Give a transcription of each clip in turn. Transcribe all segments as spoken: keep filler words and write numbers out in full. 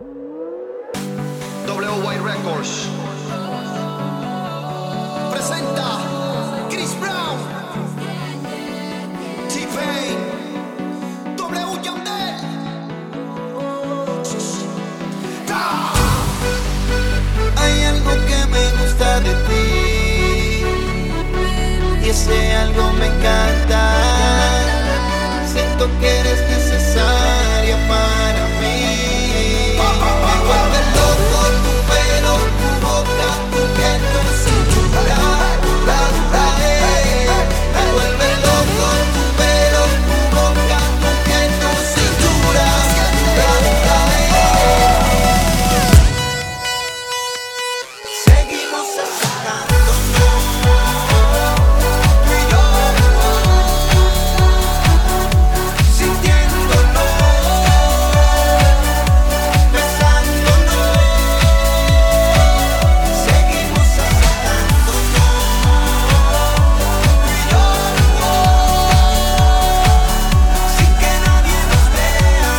W Y Records presenta Chris Brown, T-Pain, W Yandel. Hay algo que me gusta de ti y ese algo me encanta. Siento que eres necesaria para mí. Me vuelve loco tu pelo, tu boca, tu piel, tu cintura. La, la, eh. Me vuelve loco tu pelo, tu boca, tu piel, tu cintura. La, la, eh. Seguimos acercándonos, tú y yo, sintiéndolo, besándonos. Seguimos acercándonos, tú y yo, sin que nadie nos vea,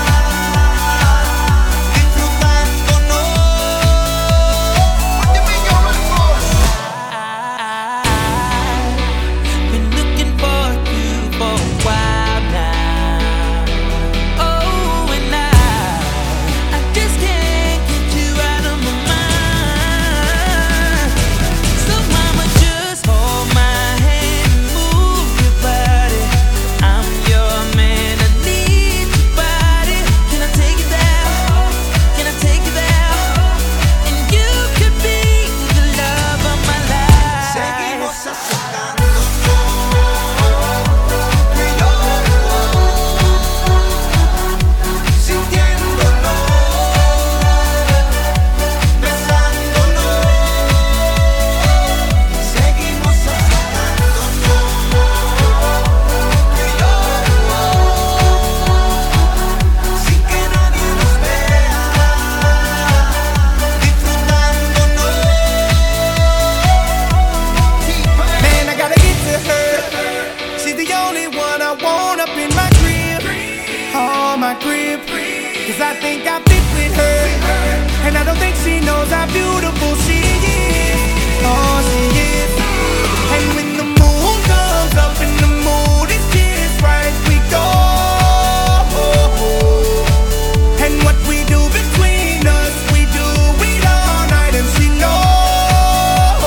disfrutándonos. Been looking forward to you for a while now. Oh, and I, I just can't get you out of my mind. So mama, just hold my hand and move your body. I'm your man, I need your body. Can I take you there? Can I take you there? And you could be the love of my life. Seguimos acercándonos, tú y yo, sintiéndolo, besándonos. Seguimos acercándonos, tú y yo, sin que nadie nos vea, disfrutándonos. Man, I gotta get to her. She's the only one I want up in my crib. Oh, my crib. Cause I think I fit with her. And I don't think she knows how beautiful she is. Oh, she is. And when the moon comes up and the mood is just right, we go. And what we do between us, we do it all night, and she knows.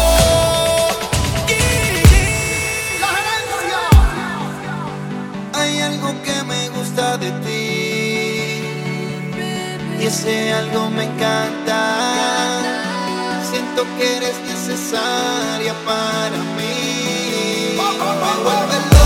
Yeah. La gerencia. Hay algo que me gusta de ti y ese algo me encanta. Siento que eres necesaria para mí. Me vuelve loco